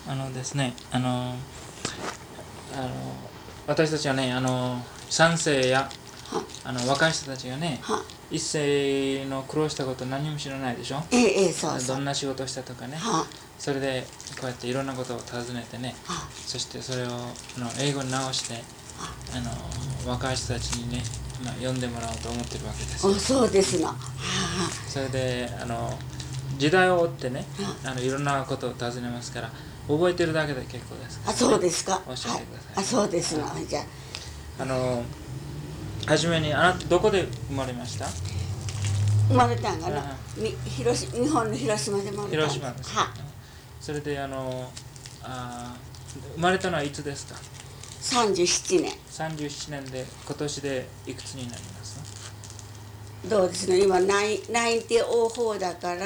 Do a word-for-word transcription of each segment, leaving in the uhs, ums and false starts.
あのですね、あのあの私たちはね、あのさん世やあの若い人たちがね、一世の苦労したこと何も知らないでしょ。 ええええ、そうそう。 どんな仕事をしたとかね。それでこうやっていろんなことを尋ねてね、そしてそれをあの英語に直してあの若い人たちにね、まあ、読んでもらおうと思ってるわけです。 あ、そうですの。 それであの時代を追ってね、あのいろんなことを尋ねますから覚えてるだけで結構ですから、 ね、あ、そうですか。 教えてください、ね。 はい、あ、そうですの。じゃあのはじめにあなたどこで生まれました？ 生まれたんがな、広島、日本の広島で生まれたんです。 広島です。はそれであのあ生まれたのはいつですか？ さんじゅうななねん。 さんじゅうななねんで今年でいくつになります？ どうですね、今ナインティーオーフォーだから。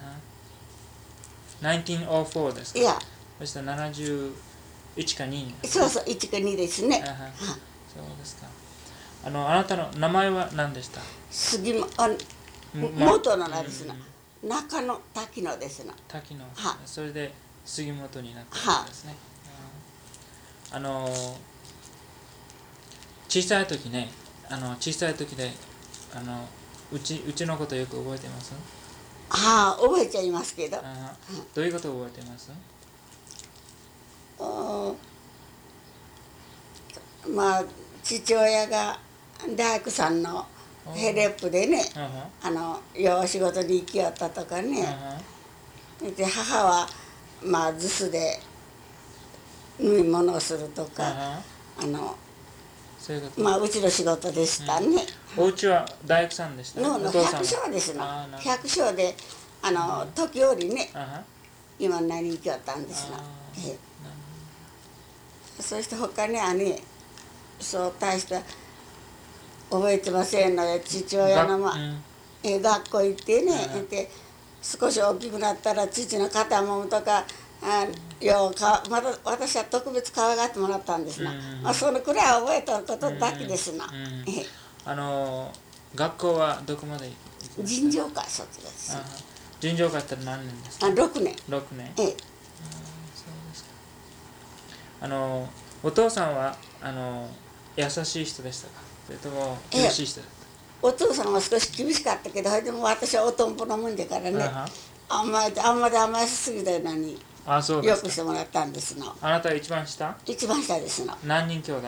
ナインティーンオーフォーですか？ いや。 そしたらななじゅういちかに、 そうそう、いちかにですね。 そうですか。あのあなたの名前は何でした？ 杉もあ元の名ですな、うん、中野滝野ですな。 滝野。それで杉本になったわけですね。あの小さい時ね、あの小さい時であのうちうちのことよく覚えてます？ はあ、覚えちゃいますけど。 どういうことを覚えてます？ まあ父親が大工さんのヘレップでね、あのよう仕事に行きよったとかね、で母はまあ留守で縫い物をするとか、あのまあうちの仕事でしたね。 お家は大工さんでしたね。 のの百姓ですの。百姓であの時折ね、今何行きよったんですの。そして他にはね、そう大した覚えてませんので、父親の、まあうん、学校行ってね、うん、で少し大きくなったら父の肩もむとかあようかまた私は特別可愛がってもらったんですな、うん、まあ、そのくらい覚えたことだけですな、うんうん、 あの学校はどこまで行きました？ 尋常会卒です。 尋常会って何年ですか？ あろくねん。 ろくねん。 ええ、そうですか。あのお父さんはあの優しい人でしたか？それとも厳しい人だった？ お父さんは少し厳しかったけど、でも私はおとんぽのもんでからね、あんまりあんまり甘えすぎたのによくしてもらったんですの。 あなたは一番下？一番下ですの。 何人兄弟？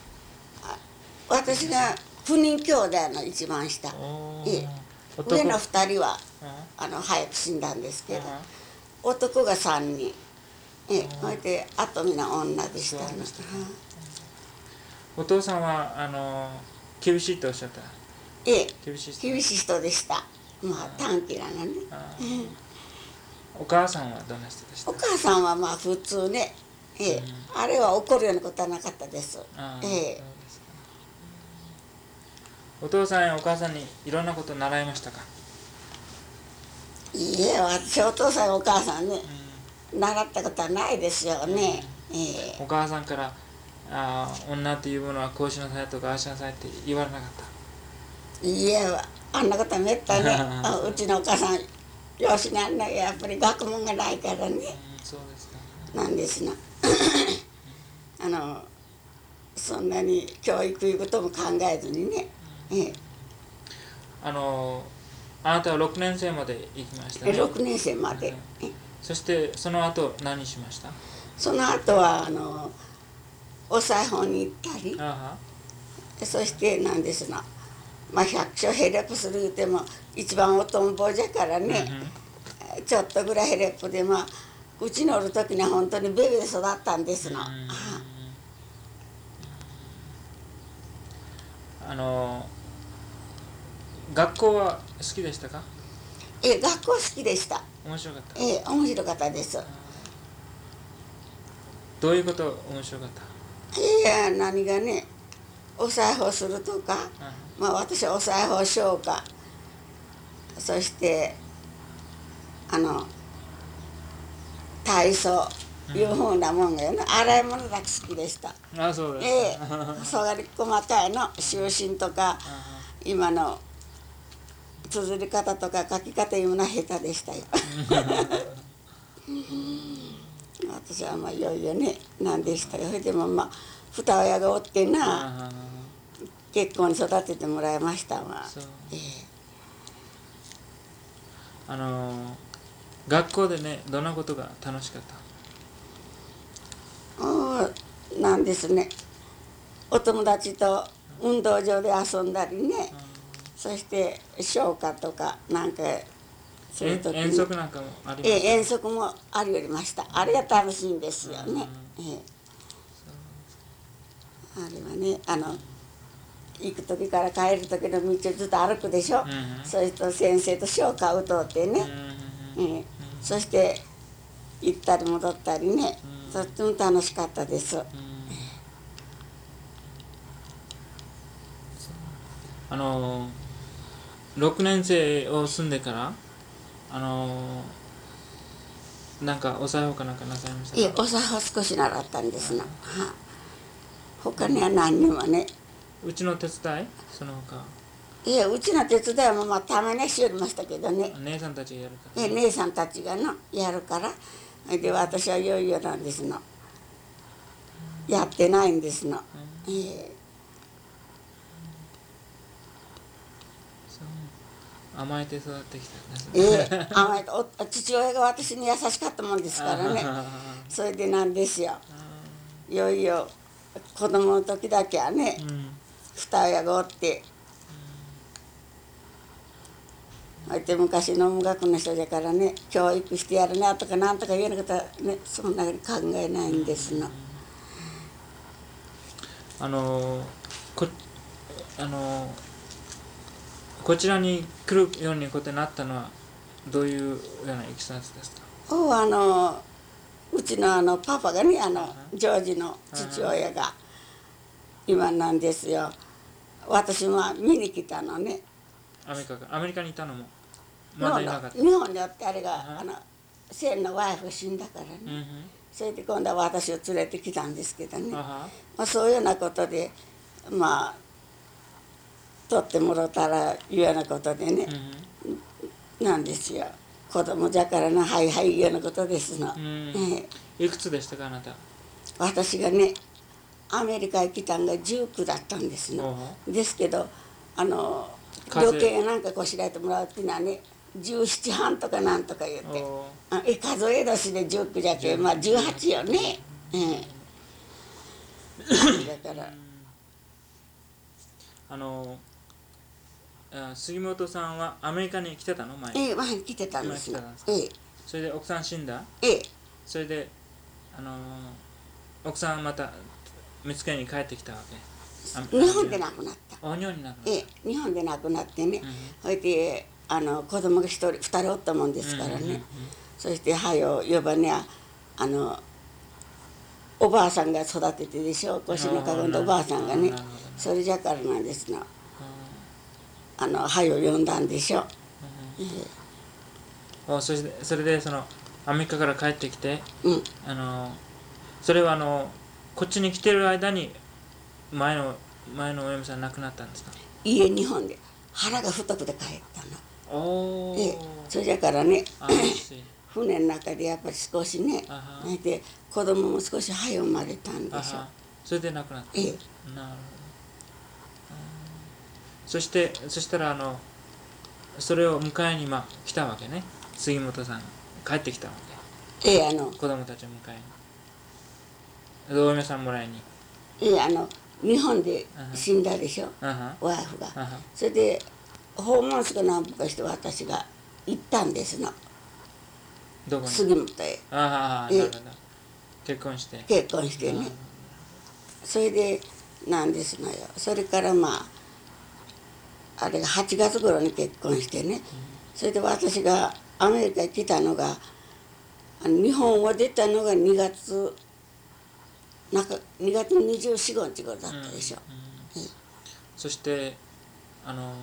私がきゅうにん兄弟の一番下。え上のふたりはあの早く死んだんですけど、男がさんにん、えそれであとみんな女でしたね。 お父さんはあの厳しいとおっしゃった？ ええ、厳しい人、厳しい人でした。まあ短気なのね。 お母さんはどんな人でした？ お母さんはまあ普通ね、ええ、うん、あれは怒るようなことはなかったです。ええ、 お父さんやお母さんにいろんなことを習いましたか？ いいえ、私お父さんやお母さんね、うん、習ったことはないですよね。うん、ええ、 お母さんからあ女っていうものはこうしなさいとかああしなさいって言われなかった？ いいえ、あんなことはめったねうちのお母さん養子なんだけどやっぱり学問がないからね、うん、 そうですか、 なんですなあのそんなに教育いうことも考えずにね、うん、ええ、 あのあなたはろくねん生まで行きましたね。 ろくねん生まで、 うん、そしてその後何しました？ その後はあのお裁縫に行ったり、 あそしてなんですな、まあ、百姓ヘレップする言うても一番おとんぼじゃからね、うん、ちょっとぐらいヘレップでまあうちにおる時には本当にベビーで育ったんですの。うん、 あの学校は好きでしたか？ ええ、学校好きでした。 面白かった？ ええ、面白かったです。 どういうこと面白かった？ いや、何がね、お裁縫するとか、まあ私はお裁縫しようか、そしてあの体操いうふうなもんがよね、洗い物だけ好きでした。 あ、そうです。 ええ、そがり細かいの就寝とか今の綴り方とか書き方いうのは下手でしたよ私はまあいよいよねなんでしたよ。それでもまあ二親がおってな結婚に育ててもらいましたわ。ええ、 あの学校でねどんなことが楽しかった？ おなんですね、お友達と運動場で遊んだりね、そして唱歌とかなんかそういう時に遠足なんかもありました？ ええ、遠足もありました。あれが楽しいんですよね。ええ、あれはね、あの行く時から帰る時の道をずっと歩くでしょ、うん、それと先生と唱歌を歌ってね、うんうん、そして行ったり戻ったりね、うん、とっても楽しかったです、うん、 あのろくねん生を住んでからあのなんかお裁縫かなんかなさいましたか？ いえ、お裁縫少し習ったんですの、はあ、他には何にもね。 うちの手伝いその他？ いや、うちの手伝いもまあたまにしよりましたけどね。 姉さんたちがやるから、 ね、姉さんたちがのやるから、で私はいよいよなんですの、やってないんですの、うん、えー、 そう甘えて育ってきたんですね。えー、甘えてお父親が私に優しかったもんですからねそれでなんですよ、いよいよ子供の時だけはね、うん、二親がおって、うん、で昔の音楽の人だからね、教育してやるなとかなんとか言うようなことはね、そんなに考えないんですの、うん、 あのこあのこちらに来るようにことになったのはどういうようないきさつですか？ おあのうちのあのパパがね、あのジョージの父親が今なんですよ。私も見に来たのね。 アメリカかアメリカにいたのもまだいなかった。 日本におってあれがあのセンのワイフが死んだからね、うん、それで今度は私を連れてきたんですけどね、まあ、そういうようなことでまあ取ってもらったらいうようなことでね、うん、なんですよ。子供じゃからな、はいはいいうようなことですの、うん、 えー、いくつでしたかあなた？ 私がねアメリカへ来たんがじゅうきゅうだったんですの。ですけどあの旅券なんかこしらえてもらうっていうのはねじゅうななはんとかなんとか言ってあえ数え年でじゅうきゅうじゃけまあじゅうはちよね、うん、だからあの杉本さんはアメリカに来てたの前に？ ええ、前に来てたんですよ。ええ、 それで奥さん死んだ？ ええ、 それであの奥さんまた見つけに帰ってきたわけ？ 日本で亡くなった。 あ、日本に亡くなった。 ええ、日本で亡くなってね、それであの子供が一人二人おったもんですからね、そしてはよ呼ばねあのおばあさんが育ててでしょ、腰のかがんだおばあさんがね、それじゃからなんですの。あのはよ呼んだんでしょ、うん、 えー、そしてそれでそのアメリカから帰ってきて、 うん、 あのそれはあのこっちに来てる間に前の前のお嫁さん亡くなったんですか？ いいえ、日本で腹が太くて帰ったの。 おええ、それじゃからね船の中でやっぱり少しね、で子供も少し早生まれたんでしょ。 それで亡くなった。 ええ、 なるほど。そしてそしたらあのそれを迎えにまあ来たわけね、杉本さん帰ってきたわけ。ええ、あの子供たちを迎えにお嫁さんもらいに。 ええ、あの日本で死んだでしょ、ワイフが。それで訪問式何歩かして私が行ったんですの。 どこに？ 杉本へ。 ああ、なるほど。結婚して。 結婚してね。それでなんですのよ。それからまああれがはちがつ頃に結婚してね、それで私がアメリカに来たのが日本を出たのがにがつなんかにがつのにじゅうよっか、ごにち頃だったでしょ、うんうん、 そしてあの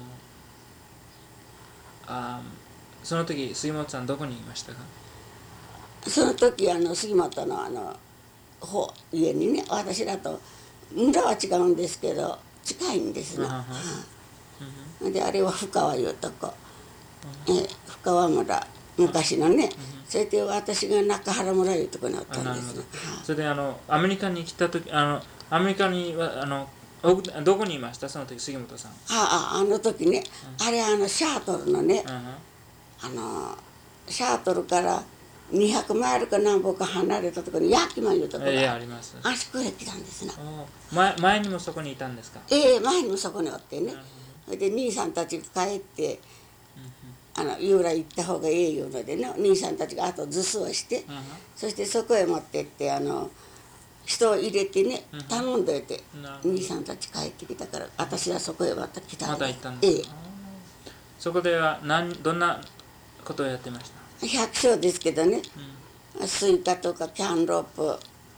あその時杉本さんどこにいましたか？ その時あの杉本のあの方家にね、私らと村は違うんですけど近いんですね、うん、であれは深川いうとこ、うん、え深川村昔のね、それで私が中原村いうところにおったんです。 それであのアメリカに来た時、あのアメリカにはあのどこにいました、その時杉本さん？ ああ、あの時ね、あれあのシャートルのね、あのシャートルからにひゃくマイルか何歩か離れたところに焼きまいうところがあります。あそこへ来たんですな。 前前にもそこにいたんですか？ ええ、前にもそこにおってね。それで兄さんたちが帰って、あのユーラ行った方がええいうのでね、兄さんたちがあと図数をして、そしてそこへ持ってってあの人を入れてね、頼んどいて、兄さんたち帰ってきたから、私はそこへまた来たんです。 また行ったんですか？ええ。そこでは何どんなことをやってました？ 百姓ですけどね、うん、スイカとかキャンロープ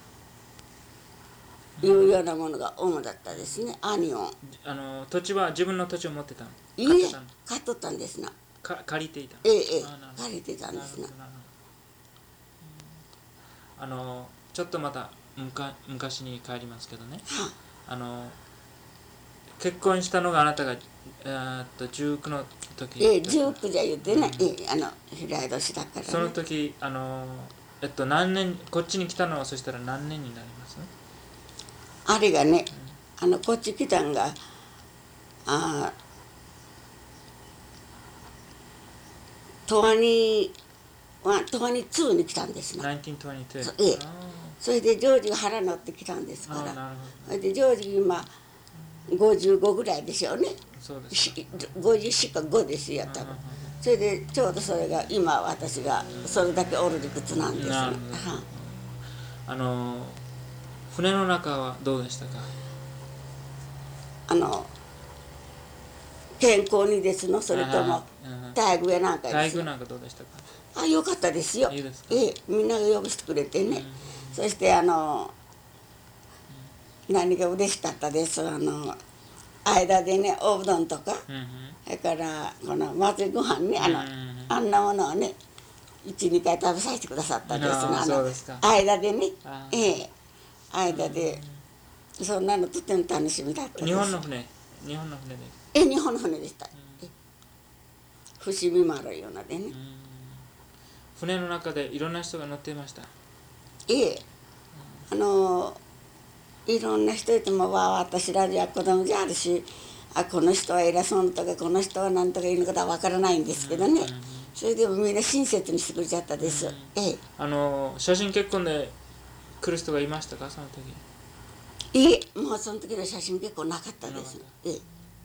いうようなものが主だったですね。アニオン。あの土地は自分の土地を持ってたの？ いいえ、買っとったんですな。 か借りていた？ ええええ、借りてたんですな。 あのちょっとまたむか昔に帰りますけどね。はあ、あの結婚したのがあなたがえっとじゅうきゅうの時。 ええ、じゅうきゅうじゃ言ってね、うん、ええ、あの平井年だから、ね、 その時あのえっと何年こっちに来たのはそしたら何年になります？ あれがね、うん、あのこっち来たんがあトワニワトワニツーに来たんですな。 ナインティーントゥエンティーツー。 ええ、それでジョージが腹乗ってきたんですから。それでジョージ今ごじゅうごぐらいでしょうね。 そうですか。 ごじゅうよんかごですよ多分。それでちょうどそれが今私がそれだけおる理屈なんですね。 あの船の中はどうでしたか？ あの健康にですの、それとも待遇やなんかです。 待遇なんかどうでしたか？ あ、よかったですよ。いいですか？ええ、みんなが呼びしてくれてね、うん、そしてあの、うん、何が嬉しかったです。あの間でね、おうどんとか、うん、それからこの祭りご飯ね、あの、うん、あんなものをねいちにかい食べさせてくださったんですが、あの間でね、ええ、間で、うん、そんなのとても楽しみだったです。 日本の船日本の船でえ日本の船でした。うん、伏見丸いうのでね、うん、 船の中でいろんな人が乗っていました？ ええ、あのいろんな人いてもわ私らじゃ子供じゃあるし、あこの人は偉そうとかこの人は何とかいうのことは分からないんですけどね、うん、それでもみんな親切にしてくれちゃったです。うん、ええ、 あの写真結婚で来る人がいましたか、その時？ いえ、もうその時の写真結婚なかったです。ええ、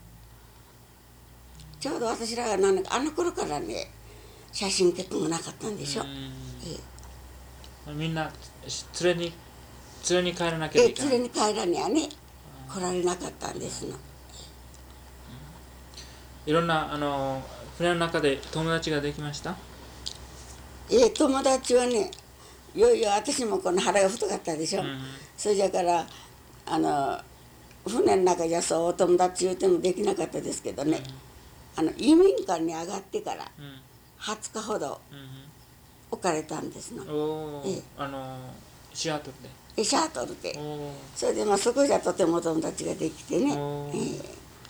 ちょうど私らが何あの頃からね写真結婚がなかったんでしょ。ええ、みんな連れに連れに帰らなきゃいけない。 連れに帰らにはね来られなかったんですの。 いろんなあの船の中で友達ができました？ ええ、友達はね、いよいよ私もこの腹が太かったでしょ。うん、それじゃからあの船の中じゃそうお友達言うてもできなかったですけどね、うん、あの移民館に上がってからはつかほど置かれたんですの。 おええ、あのシアトルで。 シャートルで、それでまあそこじゃとても友達ができてね、えー、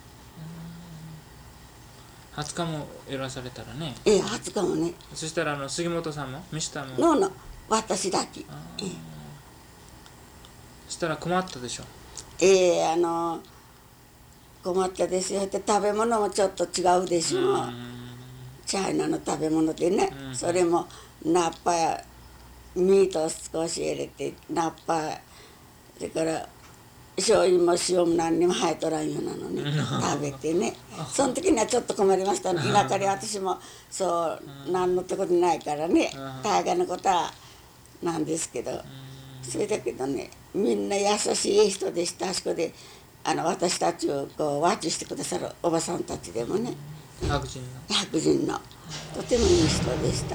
はつかもいらされたらね、 ええ、はつかもね。 そしたらあの杉本さんもミスターものの私だけ、ええ、 そしたら困ったでしょ？ ええ、あの困ったですよ。で食べ物もちょっと違うでしょ。うチャイナの食べ物でね、それもナッパやミートを少し入れてナッパ、それから醤油も塩も何にも入っとらんようなのに食べてね、その時にはちょっと困りましたね。田舎で私もそう何のところないからね、大概のことはなんですけど、それだけどねみんな優しい人でした。あそこであの私たちをこうワッチしてくださるおばさんたちでもね、 白人の白人のとてもいい人でした。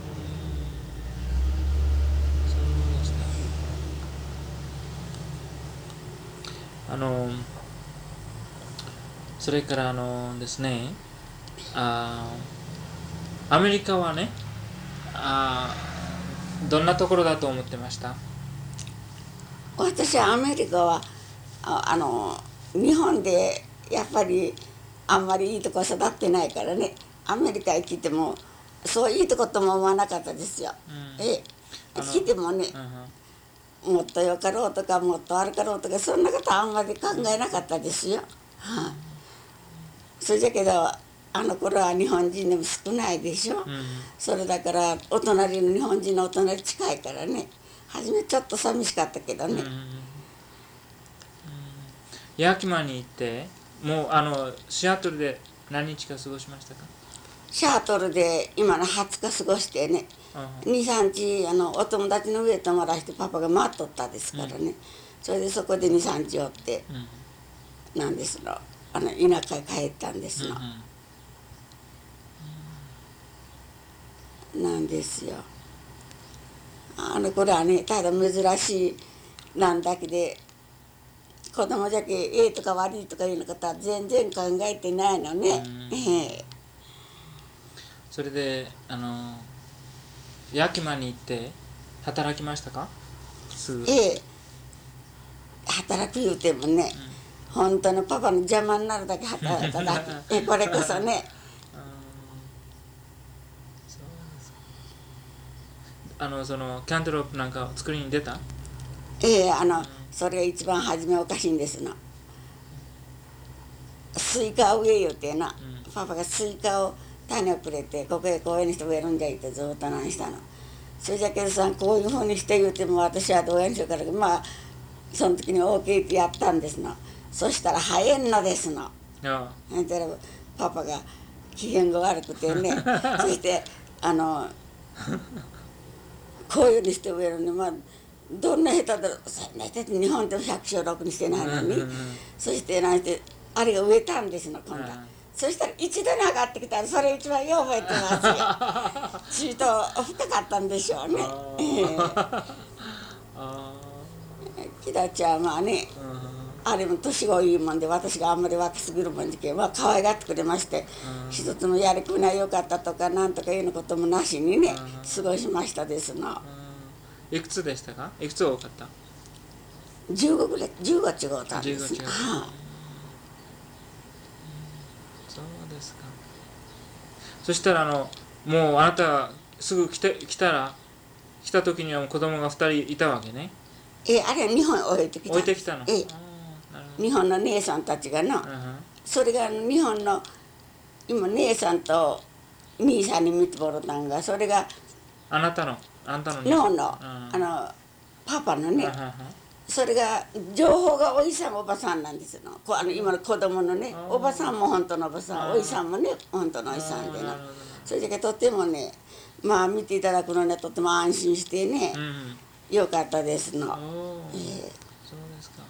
あのそれからあのですね、あアメリカはね、あどんなところだと思ってました？ 私はアメリカはああの日本でやっぱりあんまりいいとこ育ってないからね、アメリカへ来てもそういいとことも思わなかったですよ。うん、ええ、来てもね、うん、もっとよかろうとかもっと悪かろうとかそんなことあんまり考えなかったですよ。はあ、それじゃけどあの頃は日本人でも少ないでしょ。うん、それだからお隣の日本人のお隣近いからね、初めちょっと寂しかったけどね。うんうん、 ヤキマに行ってもうあのシアトルで何日か過ごしましたか？ シアトルで今のはつか過ごしてね、にさんにちあのお友達の上泊まらしてパパが待っとったですからね、うん、それでそこでにさんにちおって、うん、なんですのあの田舎へ帰ったんですの、うんうん、なんですよ。あの頃はねただ珍しいなんだけで子供じゃけええとか悪いとかいうのことは全然考えてないのね。うん、ええ、 それであのヤキマに行って働きましたか？すぐ。 ええ、働く言うてもね、うん、本当のパパの邪魔になるだけ働いただけえこれこそね。 あのそのキャントロップなんかを作りに出た？ ええ、あの、うん、それが一番初めおかしいんですの。スイカを植え言うてな、うん、パパがスイカを種をくれてここへこういうにして植えるんじゃいってずっと何したの。それじゃけどさこういうふうにして言うても私はどうやんしようからまあその時に オーケー ってやったんですの。そしたら生えんのですの。ああ、だからパパが機嫌が悪くてねそしてあのこういうにして植えるのにまあどんな下手だろうそんな下手日本でも百姓ろくにしてないのにそしてなんしてあれが植えたんですの今度は。そしたら一度に上がってきたらそれ一番よう覚えてますよ。ちと深かったんでしょうね。木田ちゃんはね、あれも年がいいもんで私があんまり若すぎるもんじけまあ可愛がってくれまして、一つのやる気が良かったとかなんとかいうのこともなしにね過ごしましたですの。 いくつでしたか？いくつ多かった？ じゅうごぐらいじゅうご違うたんですね。 そうですか。そしたらあのもうあなたすぐ来て来たら来た時にはもう子供がふたりいたわけね。 えあれは日本へ置いてきた。 置いてきたの。 え日本の姉さんたちがな、うん、それが日本の今姉さんと兄さんに見てもらったんがそれがあなたのあんたの兄さんの、うん、あのパパのね、うん、それが情報がおいさんおばさんなんですの。あの今の子供のねおばさんも本当のおばさんおいさんもね本当のおいさんでなそれだけとってもねまあ見ていただくのにとっても安心してね、うん、よかったですの。えー、そうですか。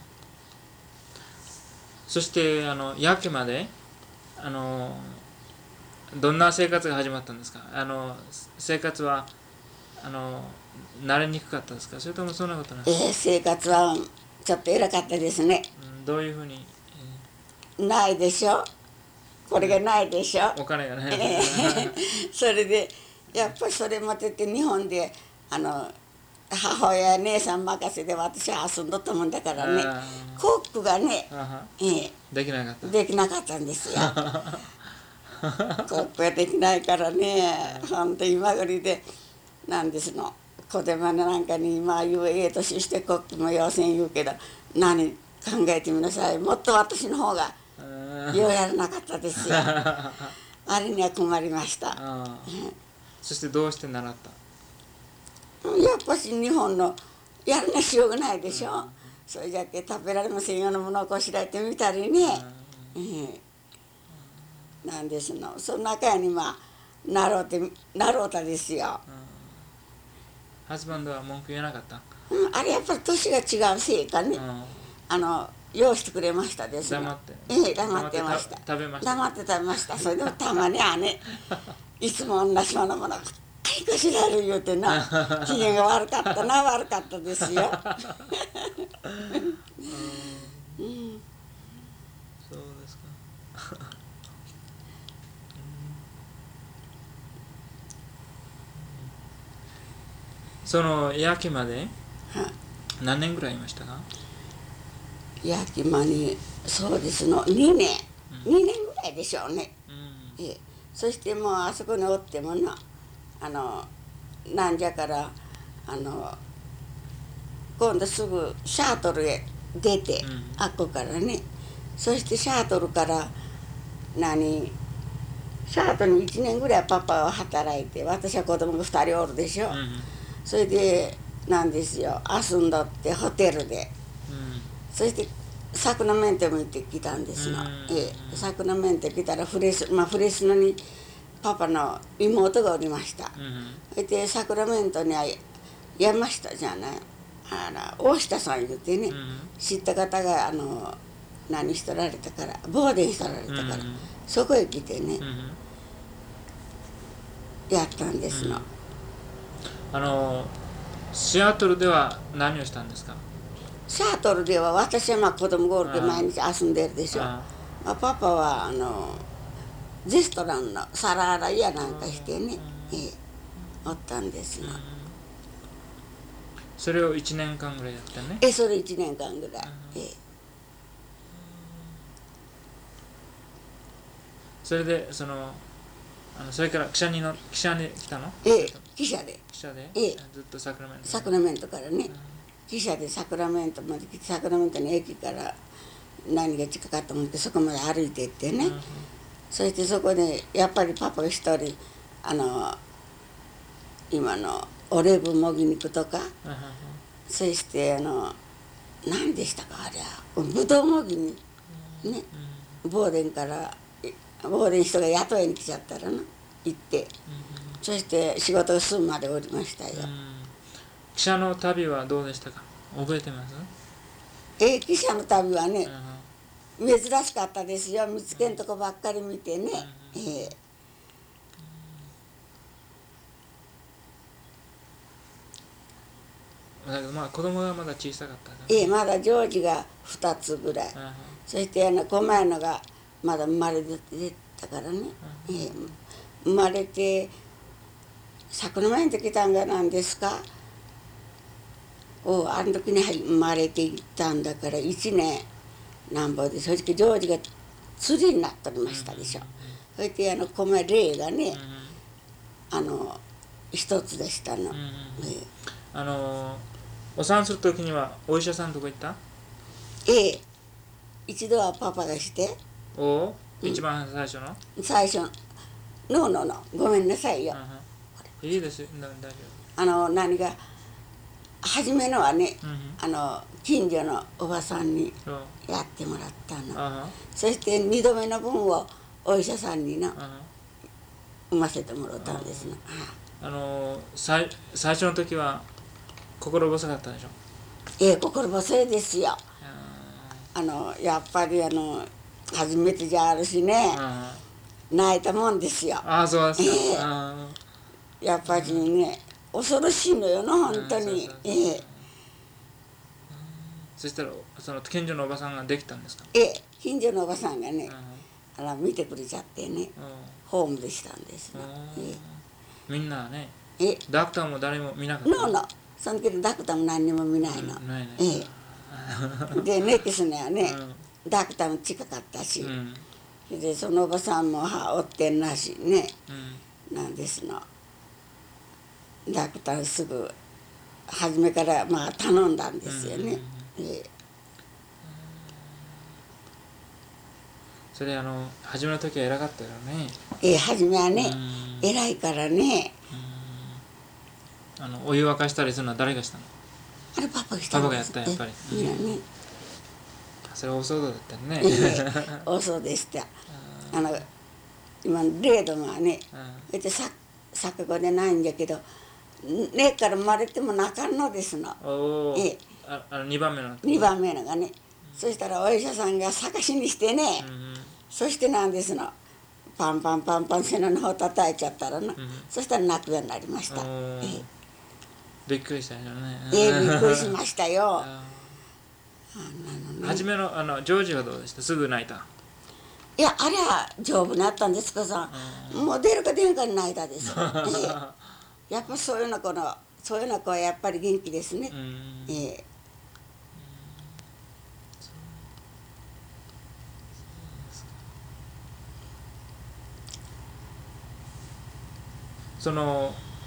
そしてあの焼けまであのどんな生活が始まったんですか？あの生活はあの慣れにくかったですか？それともそんなことない？ えー、生活はちょっと偉かったですね。 うん、どういうふうに、 えー、ないでしょ。これがないでしょ。 お金がない、 えー、それでやっぱりそれまでって日本であの母親姉さん任せで私は遊んどったもんだからねコックがね、 えー、できなかったできなかったんですよコックができないからねほんと今ぐりでなんですの子供なんかに今言うええ年してコックも要せん言うけど何考えてみなさいもっと私の方がようやらなかったですよあれには困りました。 そしてどうして習った？ やっぱし日本のやるなしようがないでしょ、うん、それじゃけ食べられませんようなものをこしらえてみたりね、うんうん、なんですのその中にまあなろうてなろうたですよ、 ハズバンドは文句言えなかった？ うん、あれやっぱり年が違うせいかね、うん、あの用意してくれましたですの。黙って、 ええ、黙ってました。 食べました。 黙って食べました。それでもたまにはねいつも同じようなものばっかりこしらえる言うてな機嫌が悪かったな悪かったですようん、そうですかその焼きまで何年ぐらいいましたか？ 焼きまにそうですのにねん、うん、にねんぐらいでしょうね、うん、ええ、そしてもうあそこにおってもなあのなんじゃからあの今度すぐシャトルへ出て、 うん、 あっこからね、そしてシャトルから何シャトルにいちねんぐらいパパは働いて、私は子供がふたりおるでしょ、 うん、 それでなんですよ、遊んどってホテルで、 うん、 そしてサクラメントも行ってきたんですの、 うん、 ええ、サクラメント来たらフレス、まあ、フレスノにパパの妹がおりました、 うん、 それでサクラメントには山下じゃないあの大下さん言ってね、 うん、 知った方があの何しとられたからボーデンしとられたから、 うん、 そこへ来てね、 うん、 やったんですの、 うん、あのシアトルでは何をしたんですか？ シャトルでは私はまあ子供がおるで毎日遊んでるでしょ、 あまあ、パパはあのレストランの皿洗いやなんかしてね、ええ、おったんですの、 うん、それをいちねんかんぐらいやったね。 えそれいちねんかんぐらい、ええ、 それでそのあのそれから汽車にの汽車に来たの？ ええ、汽車で、 汽車で、 ええ、 ずっとサクラメントサクラメントからね、汽車でサクラメントまで来て、サクラメントの駅から何が近かったもんでそこまで歩いて行ってね、 うん、 そしてそこでやっぱりパパが一人あの今のオレブもぎ肉とか、 うん、 そしてあの何でしたかあれはぶどうもぎにね、ボーデンからボーデン人が雇いに来ちゃったらな行って、そして仕事が済むまでおりましたよ、 うん、汽車の旅はどうでしたか？覚えてます？ え汽車の旅はね、 うん、 珍しかったですよ、見つけんとこばっかり見てね、ええ、 だけどまあ子供がまだ小さかったね。 ええ、まだジョージがふたつぐらい、 うん、 そしてあの狛江のがまだ生まれてたからね、ええ、生まれて昨年前に来たんが何ですか、おあの時に生まれていったんだからいちねんなんぼで、正直ジョージが釣りになっておりましたでしょ、そしてあの米霊がね、あの一つでしたの、 うん、 えあのお産する時にはお医者さんとこ行った？ えええ、一度はパパがして、 おお、 うん、 一番最初の最初のののごめんなさいよ、 うん、いいですよ、大丈あの何が初めのはね、 夫、うん、 あの近所のおばさんにそう、 やってもらったの、 あそして二度目の分をお医者さんになあ、 産ませてもらったんですね、 あの最最初の時は心細かったでしょ？ ええ、心細いですよ、あのやっぱりあの初めてじゃあるしね、泣いたもんですよ、 ああ、そうですか、 ええ、 あやっぱりね恐ろしいのよな本当に、ええ、 そしたらその近所のおばさんができたんですか？ ええ、近所のおばさんがね、あら見てくれちゃってね、ホームでしたんですね、えみんなね、 ええ、 ダクターも誰も見なかった？ ノーノー、その時ダクターも何にも見ないの、 うん、ないね、 ええ、でネキスにはね、 うん、 ダクターも近かったし、 うん、 でそのおばさんもはおってんなしね、 うん、 なんですの、ダクターすぐ初めからまあ頼んだんですよね、 うん、 ええ、 それあの初めの時は偉かったよね。 ええ、初めはね、 うん、 偉いからね、 うん、あのお湯沸かしたりするのは誰がしたの？ あれパパがしたんです。 パパがやったやっぱり、 みんなね、 それ大騒動だったよね。 おそうでした。あの今レードがね、 うん、 そさ錯誤でないんだけど、根っから生まれても泣かんのですの。 おお、 ええ、 ああのにばんめのにばんめのがね、うん、そしたらお医者さんが探しにしてね、 うん、 そしてなんですの、パンパンパンパン背中の方叩いちゃったらな、うん、そしたら泣くようになりました。ええ、 びっくりしたよね。 ええ、びっくりしましたよ。あんなのね、初めのあのジョージはどうでした？すぐ泣いた？ いや、あれは丈夫になったんですけどさ、もう出るか出るかに泣いたですよ。ええ、やっぱそういうような子のそういうような子はやっぱり元気ですね。ええ、 その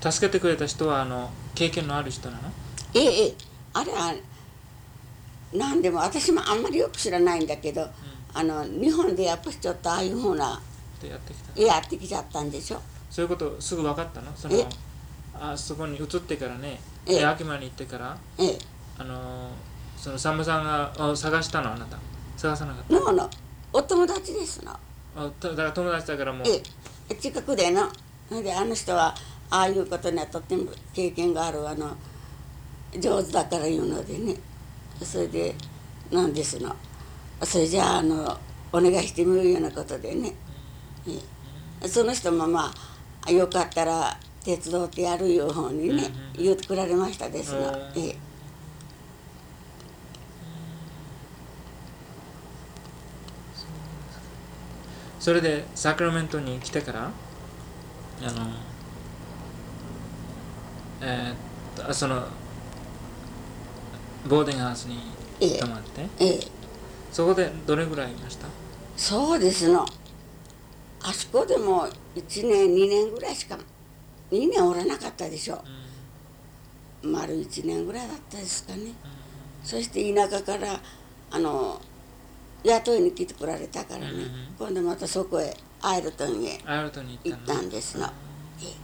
助けてくれた人はあの経験のある人なの？ ええええ、あれは何でも私もあんまりよく知らないんだけど、うん、あの日本でやっぱりちょっとああいうふうなやってきたやってきちゃったんでしょ。 そういうことすぐ分かったの？そのあそこに移ってからね、え秋間に行ってから、ええ、あのそのさんまさんが探したの？あなた探さなかったの？のお友達ですの。 あだから友達だからもう、 ええ、近くでのであの人はああいうことにはとっても経験があるあの上手だから言うのでね、それでなんですの。それじゃあ、あのお願いしてみるようなことでね、ええ、その人もまあよかったら手伝ってやるいう方にね、うん、言うてくられましたですの。ええ、 それでサクラメントに来てからあのえー、っとそのボーディングハウスに泊まって、ええええ、そこでどれぐらいいました？ そうですの。あそこでもいちねんにねんぐらいしかにねんおらなかったでしょ。うん、丸いちねんぐらいだったですかね。うん、そして田舎からあの雇いに来てこられたからね、うん、今度またそこへアイルトンへ行ったんですの。ええ、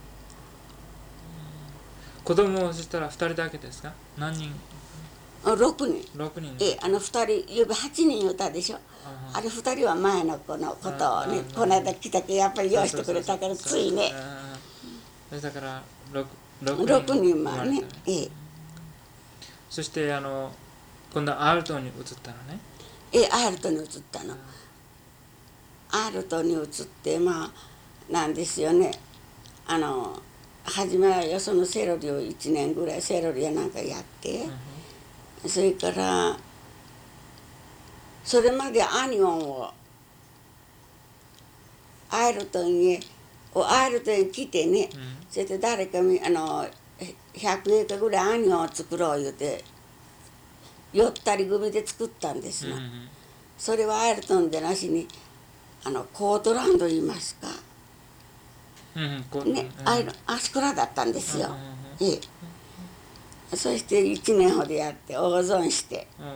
子供をしたらふたりだけですか？何人？ ろくにん。 ろくにん。 ええ、あのふたりゆうべはちにん言うたでしょ。あれふたりは前の子のことをね、この間来たけやっぱり用意してくれたからついね。 だから 6, 6人まあね。ええ、 そしてあの今度はアルトに移ったのね。 ええ、アルトに移ったの。アルトに移ってまあなんですよね。あの初めはよそのセロリをいちねんぐらいセロリやなんかやって、うん、それからそれまでアニオンをアイルトンへアイルトンへ来てね、うん、それで誰かあのひゃくエーカーぐらいアニオンを作ろう言うてよったり組で作ったんですな、うん、それはアイルトンでなしにあのコートランド言いますか、うんね、あ, あそこらだったんですよ、うん、ええ、そしていちねんほどやって大損して、うん、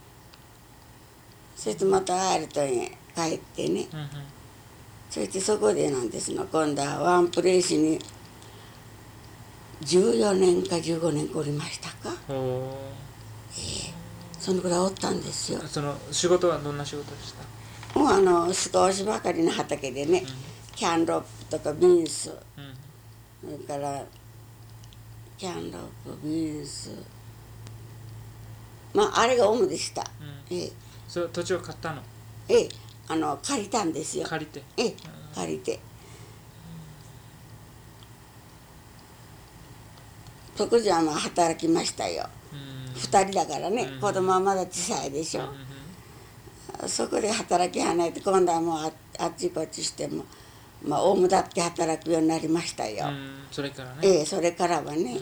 そしてまたアイルトンへ帰ってね、うん、そしてそこでなんですの今度はワンプレイスにじゅうよねんかじゅうごねんおりましたか、ええ、そのくらいおったんですよ。 その仕事はどんな仕事でした？ もうあの少しばかりの畑でね、うん、キャンロップとかビーンス、うん、それからキャンロップビーンス、まああれが主でした、うん、ええ、 それ土地を買ったの？ ええ、あの借りたんですよ。 借りて？ ええ、借りて、そこじゃまあ働きましたよ、うん、ふたりだからね、うん、子供はまだ小さいでしょ、うん、そこで働きはないと今度はもう あ, あっちこっちしてもまあ大無駄って働くようになりましたよ、うん、 それからね。 ええ、それからはね、うん、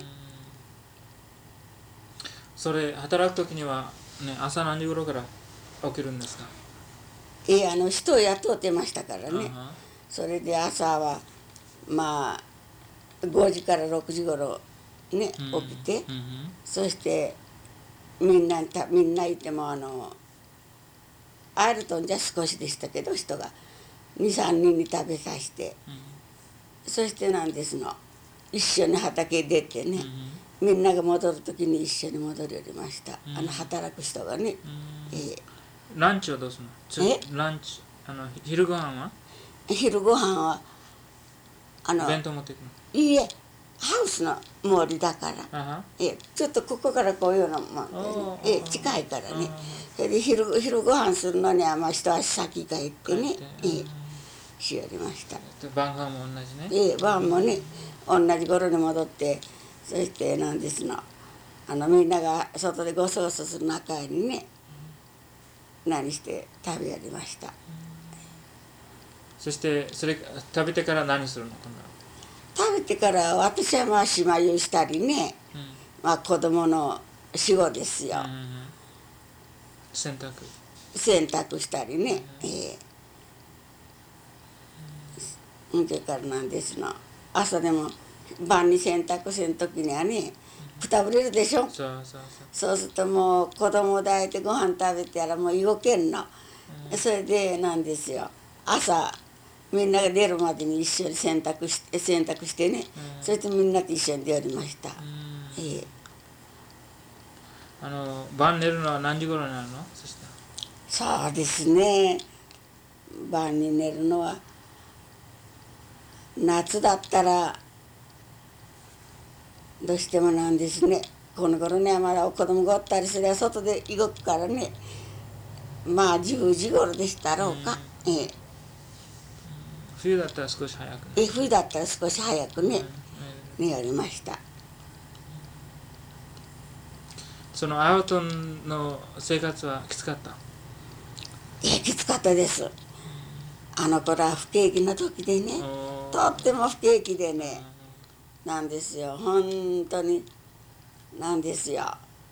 それ働く時には、ね、朝何時頃から起きるんですか？ ええ、あの人を雇ってましたからね、それで朝はまあごじからろくじ頃ね、起きて、うんうん、そしてみんなみんないてもあのアイルトンじゃ少しでしたけど人がにさんにんに食べさせて、うん、そしてなんですの一緒に畑出てね、うんうん、みんなが戻る時に一緒に戻りました、うん、あの働く人がね、うん、えー、ランチはどうするの？えランチあの昼ご飯は？ 昼ご飯はあの弁当持っていくの？ いいえハウスの森だから、えちょっとここからこういうのもんでね、え近いからね、それで 昼, 昼ご飯するのにはまあ一足先帰ってね、えしよりました。 晩ご飯も同じね。 え晩もね同じ頃に戻って、そしてなんですのあのみんなが外でゴソゴソする中にね、うん、何して食べやりました、うん、 そしてそれ食べてから何するの？今度は食べてから私はまあ島湯したりね、うん、まあ子供の死後ですよ、うんうん、 洗濯洗濯したりね、うん、ええ、それからなんですの朝でも晩に洗濯せん時にはねくたぶれるでしょ。 そうそうそう。 そうするともう子供抱いてご飯食べてやらもう動けんの、うん、それでなんですよ、朝みんなが出るまでに一緒に洗濯して洗濯してね、うん、それとみんなと一緒に出りました、うん、ええ、 あの晩寝るのは何時頃になるの？そしたらそうですね、晩に寝るのは夏だったらどうしてもなんですね、この頃ねまだ子供がおったりすれば外で動くからね、まあじゅうじ頃でしたろうか、うん、ええ、 冬だったら少し早く、ね、 え冬だったら少し早くね、うん、寝やりました。 そのアウトンの生活はきつかった？ ええ、きつかったです。あの頃は不景気な時でね、とっても不景気でね、なんですよ、本当になんですよ、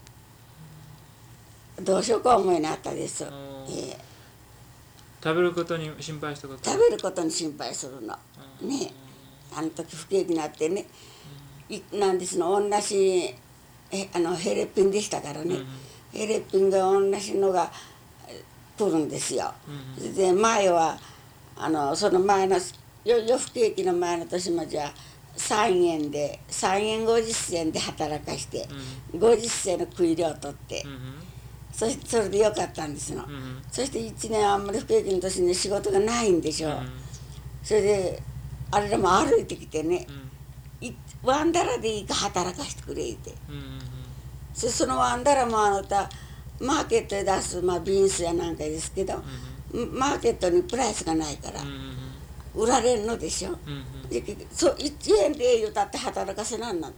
どうしようか思いになったです、ええ、 食べることに心配したこと？ 食べることに心配するのね、あの時不景気になってね、なんですの同じえあのヘレピンでしたからね、ヘレピンが同じのが来るんですよ、で前はあのその前の夜不景気の前の年もじゃあさんえんでさんえんごじゅっせんで働かして、うん、ごじゅっせんの食い料を取って、うん、そしてそれでよかったんですの、うん、そしていちねんあんまり不景気の年に仕事がないんでしょう、うん、それであれらも歩いてきてね、うん、ワンダラでいいか働かしてくれって、うん、そそのワンダラもあなたマーケットで出す、まあ、ビーンスやなんかですけど、うん、マーケットにプライスがないから、うん、売られるのでしょ、うん、でそういちえんで言うたって働かせなんな、うん、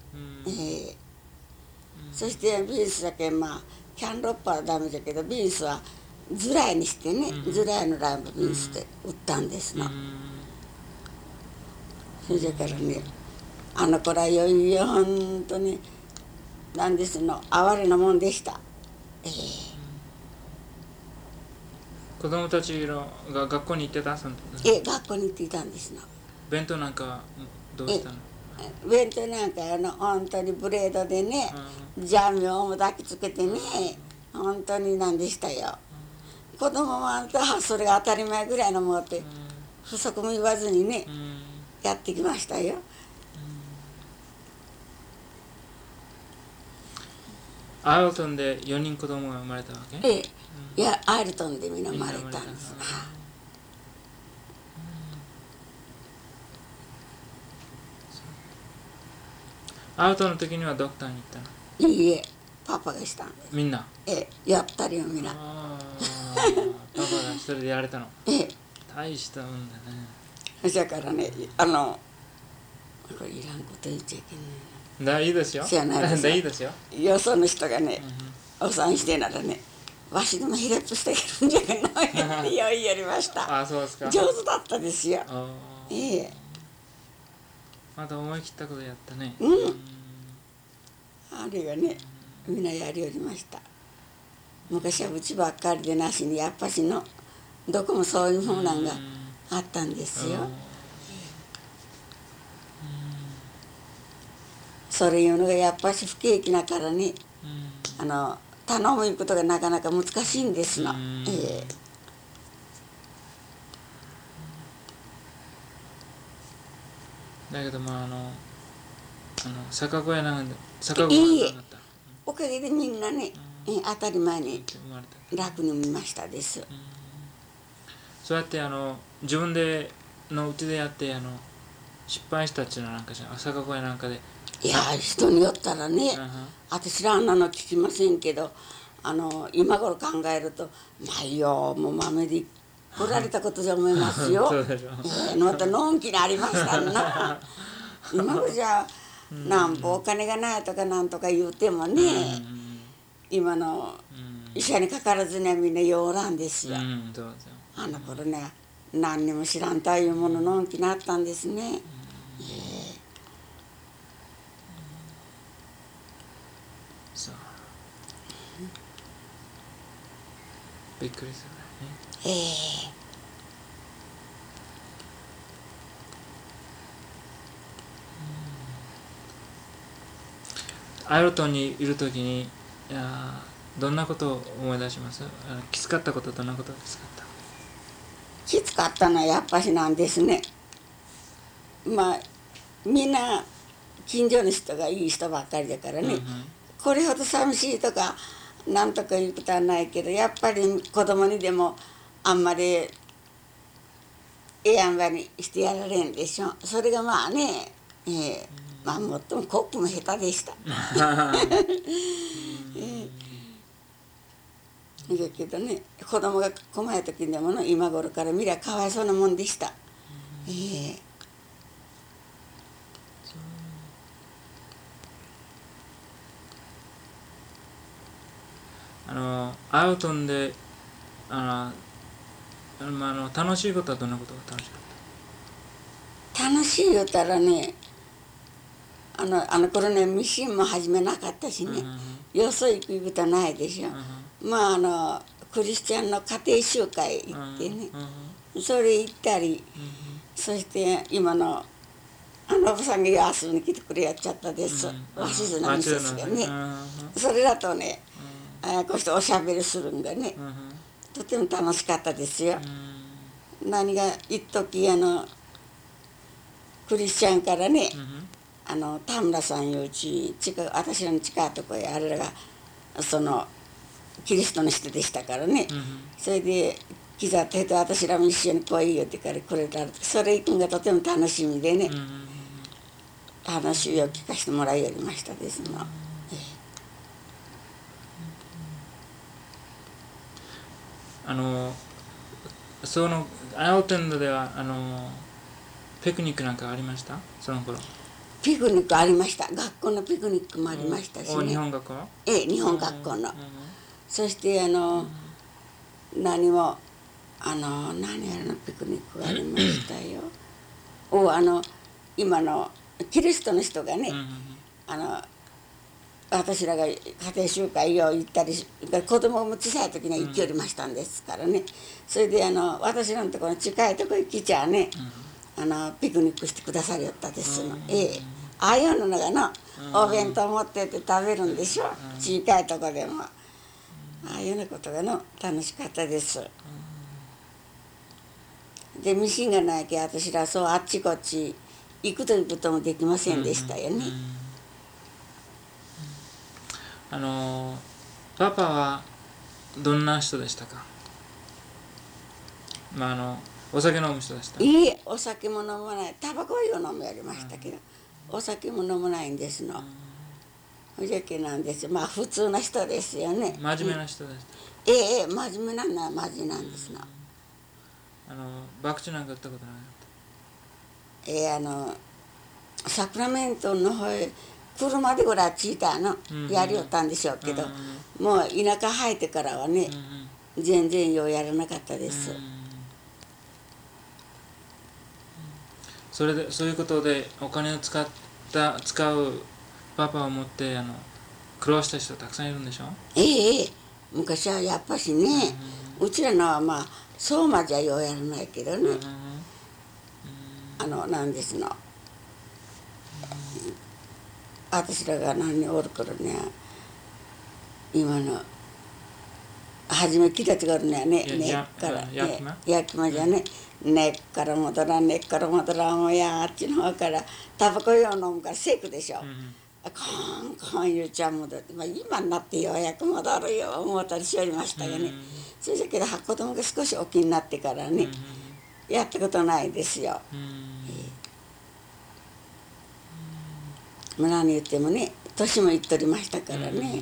えー、そしてビーンスだけまあキャンロッパはダメだけどビーンスはズライにしてね、うん、ズライのライムビーンスで売ったんですの、うん、それだからねあの頃はいよいよ本当になんですの哀れなもんでした、えー、 子供たちが学校に行ってた？ え学校に行っていたんですの。 弁当なんかはどうしたの？ 弁当なんかあの本当にブレードでね、うん、ジャムを抱きつけてね、うん、本当になんでしたよ、うん、子供もあんたそれが当たり前ぐらいのもって、うん、不足も言わずにね、うん、やってきましたよ、 うん、アイルトンでよにん子供が生まれたわけ？ ええ、うん、いやアイルトンでみんな生まれたんです。 アウトの時にはドクターに行ったの？ いいえ、パパがしたんです。 みんな？ ええ、やったりよみんな。 あパパが一人でやれたの？ ええ。 大したもんだね。 だからね、あのこれいらんこと言っちゃいけないな。だいいですよ。 知らないですよ。 いいですよ。 よその人がね、うん、お産してならね、わしでもヒレップしてくるんじゃけないよいやりました。 あ、そうですか。 上手だったですよ。ええ。 また思い切ったことやったね。 うん。うん、あれがね、みんなやりよりました。昔はうちばっかりでなしにやっぱしのどこもそういうふうなんがあったんですよ。それいうのがやっぱし不景気だからね、あの頼むことがなかなか難しいんですの。ええ。 だけどまああのあの逆子やなんで逆子やなかった。 おかげでみんなね、うん、当たり前に楽に見ましたです。うん、 そうやってあの自分でのうちでやってあの失敗したっちゅうのなんかしら逆子やなんかで。 いや人によったらね、uh-huh. 私らあんなの聞きませんけど、あの今頃考えるとまあよもう豆で来られたことじゃ思いますよ。そうでしょ。えー、またのんきにありましたな。今頃じゃなんぼお金がないとかなんとか言うてもね、今の医者にかからずにはみんなようらんですよ。あの頃ね何にも知らんとあいうもののんきになったんですね。えーそうびっくりするね。ええーアイルトンにいるときに、いやどんなことを思い出します？きつかったことどんなことですか？ きつかったのはやっぱしなんですね。まあみんな近所の人がいい人ばっかりだからね、うんうん、これほど寂しいとかなんとかいうことはないけど、やっぱり子供にでもあんまりええやんばにしてやられんでしょ。それがまあね、えー、まあもっともコップも下手でした。だけどね、子供が困る時でもの今頃から見りゃかわいそうなもんでした。えーあのアウトンであの、まあ、あの楽しいことはどんなことが楽しかった？楽しい言うたらね、あのあの頃ねミシンも始めなかったしね、うんうん、よそ行くことはないでしょ、うんうん、まああのクリスチャンの家庭集会行ってね、うんうん、それ行ったり、うんうん、そして今のあのおばさんが遊びに来てくれやっちゃったです、うん、わしずの店ですがね、うんうん、それだとね、うん、こうしておしゃべりするんがね、うんうん、とても楽しかったですよ、うん、何が一時あのクリスチャンからね、うんうん、あの田村さんいううち近私らの近いとこへあれらがそのキリストの人でしたからね、うんうん、それで刻ってて私らも一緒に来いよってからくれたらそれ行くのがとても楽しみでね、うんうん、話を聞かせてもらいよりましたですの、うん、 あのそのアウトンドではあのピクニックなんかありました？その頃ピクニックありました。学校のピクニックもありましたしね。 日本学校？ ええ、日本学校の、うんうん、そしてあの、うん、何もあの何やらのピクニックがありましたよおあの今のキリストの人がね、うんうん、あの私らが家庭集会を行ったり子供も小さい時には行きよりましたんですからね、うん、それであの私らのところの近いところに来ちゃね、うん、あのピクニックしてくださりよったですの、うん、ええ、ああいうのがの、うん、お弁当持ってって食べるんでしょ、うん、近いところでも、うん、ああいうようなことがの楽しかったです、うん、でミシンがないけ私らそうあっちこっち行くということもできませんでしたよね、うんうんうん、 あのパパはどんな人でしたか？まああのお酒飲む人でした？ いいえ、お酒も飲まない。タバコはよう飲むやりましたけど、うん、お酒も飲まないんですの。ほじゃけなんです。まあ普通な人ですよね。 真面目な人でした？ ええええ、真面目なのは真面目なんですの。 あの博打なんか打ったことなかった？ええ、あのサクラメントの方へ車でぐらい着いたの、うんうん、やりよったんでしょうけど、うんうん、もう田舎入ってからはね、うんうん、全然ようやらなかったです、うんうん、 それでそういうことでお金を使った使うパパを持ってあの苦労した人たくさんいるんでしょ？ ええええ、昔はやっぱしね、うん、うちらのはまあそうまじゃようやらないけどね、うんうん、あのなんですの、私らが何におる頃ね、今の初め来たちがおるのはね、根っから焼き間じゃね、根っから戻らん根っから戻らんもやあっちの方からタバコよう飲むからセークでしょ、うん、コンコン言うちゃん戻って、まあ、今になってようやく戻るよ思ったりしおりましたがね、うん、それだけど子供が少し大きになってからね、うん、やったことないですよ、うん、えー、何言ってもね年もいっとりましたからね、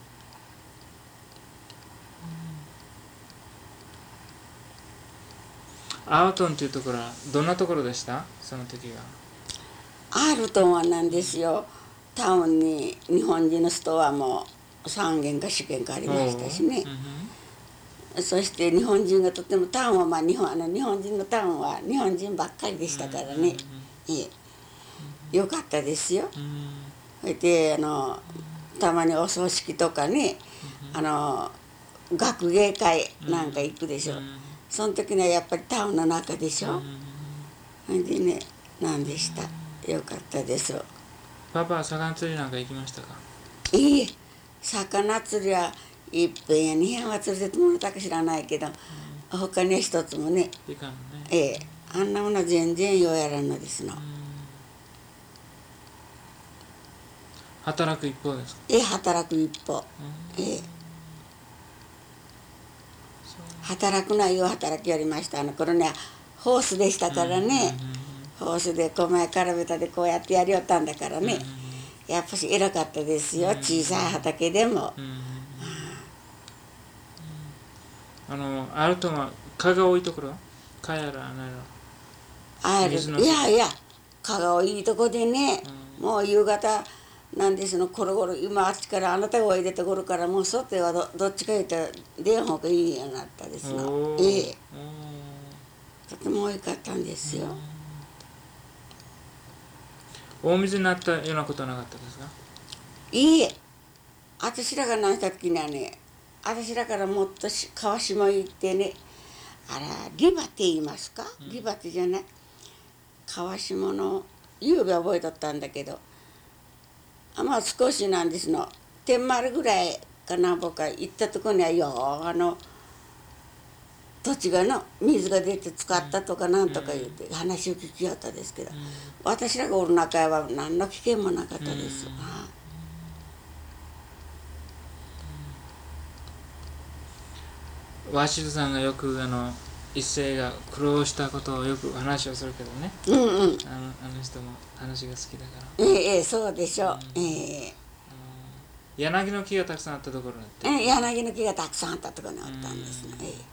うん、アウトンというところはどんなところでしたその時は？ アルトンはなんですよ、タウンに日本人のストアもさん軒かよん軒かありましたしね、うん、そして日本人がとてもタウンは、まあ、日本あの日本人のタウンは日本人ばっかりでしたからね、うん、ええ、よかったですよ、うん、それであのたまにお葬式とかね、うん、あの学芸会なんか行くでしょ、うん、その時にはやっぱりタウンの中でしょ、それでね何でした、よかったです。 パパは魚釣りなんか行きましたか？ いいえ、魚釣りはいっぺんやにへんは釣れてもらったか知らないけど、うん、他に一つもね、 いかんね、 ええ、あんなもの全然ようやらんのですの、うん、 働く一方ですか？ ええ、働く一方、うん、ええ、働くのはよう働きやりました。あの頃ねホースでしたからね、うん、ホースで米からべたでこうやってやりよったんだからね、うん、やっぱし偉かったですよ、うん、小さい畑でも、うん、 あのあるとは蚊が多いところ、蚊やらあのある、いやいや蚊が多いとこでね、うん、もう夕方なんですのコロコロ今あっちからあなたがおいでた頃からもう外は ど, どっちか言ったら出ん方がいいようになったですの、ええ、とても多かったんですよ。 大水になったようなことはなかったですか？ いいえ、私らが何した時にはね、私らからもっと川下行ってね、あらリバって言いますか、うん、リバってじゃない、川下の夕べ覚えとったんだけど、まあ少しなんですの、天丸ぐらいかな、僕は行ったところにはよあの土地がの水が出て使ったとかなんとか言って話を聞きよったですけど、うん、私らがおる中は何の危険もなかったです、うん、はあ、鷲津さんがよくあの一世が苦労したことをよく話をするけどね、 うんうん、あの、 あの人も話が好きだから、 ええええ、そうでしょう、うん、ええ、 柳の木がたくさんあったところにって、ええ、柳の木がたくさんあったところにおったんですね、ええ、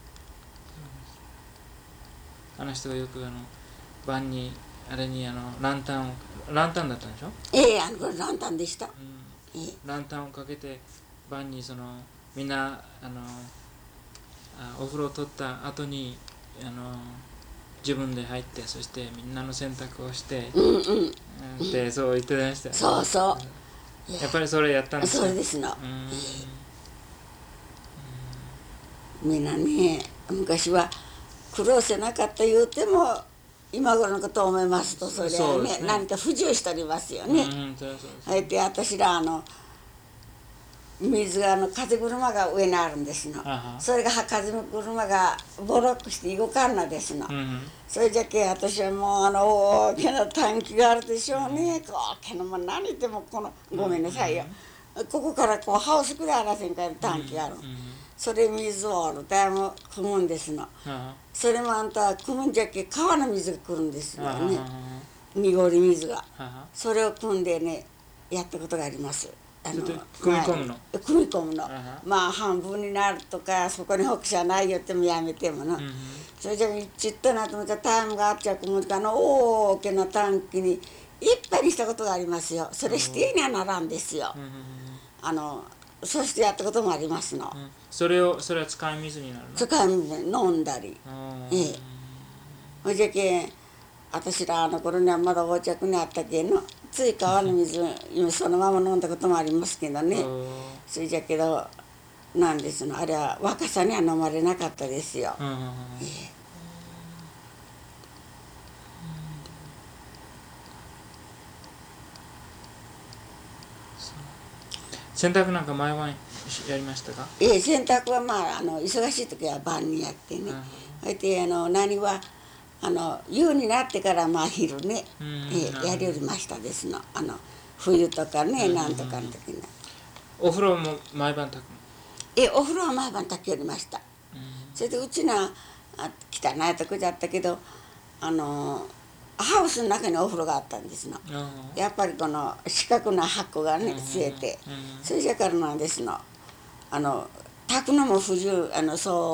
あの人がよくあの晩にあれにあのランタンをランタンだったんでしょ？ ええ、あのこれランタンでした、うん、 ええ、ランタンをかけて晩にそのみんなあのあお風呂を取った後にあの自分で入って、そしてみんなの洗濯をして、うんうん、って、うん、そう言ってましたよね。 そうそう、 やっぱりそれやったんですか？ それですの、うん、みんなね昔は苦労せなかった言うても今頃のことを思いますと、それは ね, ね何か不自由しておりますよね。あえて私らあの水があの風車が上にあるんですの、それが風車がボロックして動かんのですの、うん、それじゃけ私はもうあの大きなタンキがあるでしょうね、うん、大きなもう何言ってもこのごめんなさいよ、うん、ここからこうハウスくらいあらせんからタンキがある、うんうん、それ水をあるだいぶ汲むんですの、うん、それもあんた汲むんじゃけ川の水が来るんですよね、濁り水が、それを汲んでねやったことがあります。あの組み込むの、 組み込むの、まあ半分になるとかそこに北車ないよってもやめてもの、うん、それじゃちっとなと思ったらタイムがあっちゃうもんかの大きなタンクにいっぱいにしたことがありますよ。それしてにはならんですよ、うん、あのそしてやったこともありますの、うん、 それをそれは使い水になるの？ 使い水に飲んだり、ええ、ほいじゃけ私らあの頃にはまだ横着にあったけのつい川の水そのまま飲んだこともありますけどね、それじゃけどなんですのあれは若さには飲まれなかったですよ、うんうんうん、ええ、 洗濯なんか毎晩やりましたか？ ええ、洗濯はまああの忙しい時は晩にやってね、それであの何はあの夕になってからまあ昼ね、ええ、やりよりましたですの、あの冬とかね、なんとかの時に。 お風呂も毎晩炊くの？ ええ、お風呂は毎晩炊きよりました。それでうちなあ汚いとこだったけどあのハウスの中にお風呂があったんですの、やっぱりこの四角な箱がね据えて、それじゃからなんですの、あの炊くのも不自由、あの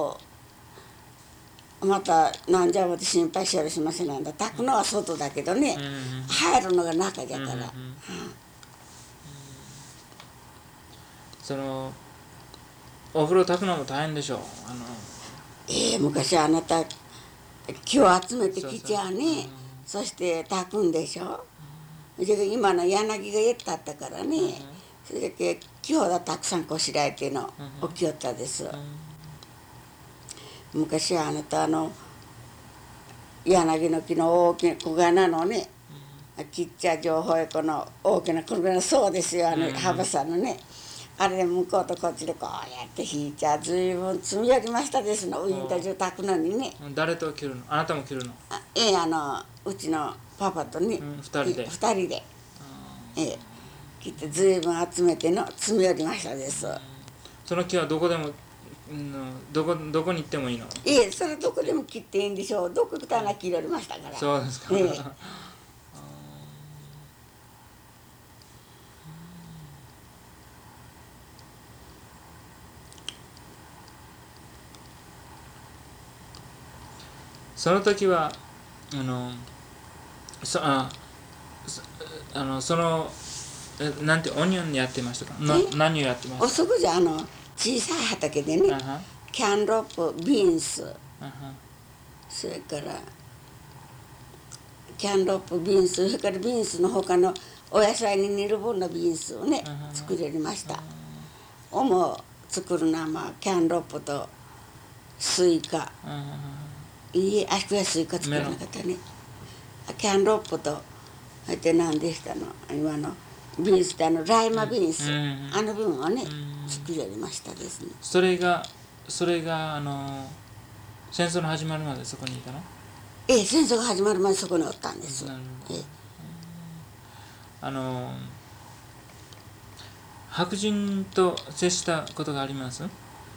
そうまたなんじゃまで心配しやりしませんなんだ、炊くのは外だけどね、入るのが中じゃから、うんうんうん、 そのお風呂炊くのも大変でしょう。あのええ、昔あなた木を集めてきちゃうね、そ, そして炊くんでしょ、うん、今の柳がやったったからね、うん、それだけ木ほどたくさんこしらえての起きよったです、うん、昔はあなたあの柳の木の大きな小柄なのね、 ちっちゃい情報へこの大きなこのぐらいの層ですよ、あのうん幅さのね。あれで向こうとこっちでこうやって引いちゃずいぶん積み寄りましたですの、ウィンター住宅のにね。 誰と切るの？あなたも切るの？ あええ、あのうちのパパとね、 うん、二人で。 二人で、ええ、切ってずいぶん集めての積み寄りましたです。 その木はどこでも、うん、どこどこに行ってもいいの？ いえ、それどこでも切っていいんでしょう。どこ来たら切られましたから。 そうですか。 ええその時はあのそあそあのそのえなんてオニオンやってましたか？な何をやってました？ おそこじゃあの小さい畑でね、 あはキャンロップ、ビーンス、 あはそれからキャンロップ、ビーンス、それからビーンスの他のお野菜に煮る分のビーンスをね、作れました。主作るのはまあキャンロップとスイカ、いいえ、あそこはスイカ作らなかったね。キャンロップと、あれって何でしたの、今のビーンスってあのライマビーンス、あの分をね、作られましたですね。 それがそれがあの戦争の始まるまでそこにいたの？ ええ、戦争が始まるまでそこにおったんです。 なるほど。 ええ、 あの白人と接したことがあります？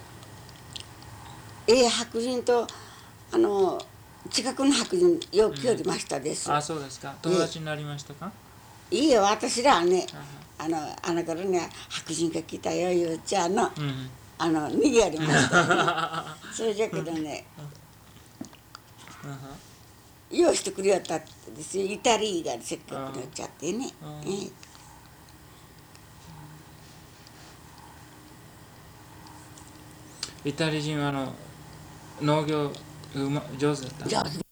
ええ、白人とあの近くの白人よく寄りましたです。 あ、そうですか。友達になりましたか？ いいよ、私らはね、 ああのあの頃には白人が来たよ言うちゃの、 うん、 あの逃げやりましたよね。それじゃけどね、用意してくれよったってですよ。イタリーがせっかくに寄っちゃってね。ええ、 イタリア人はあの農業うま上手だった？ 上手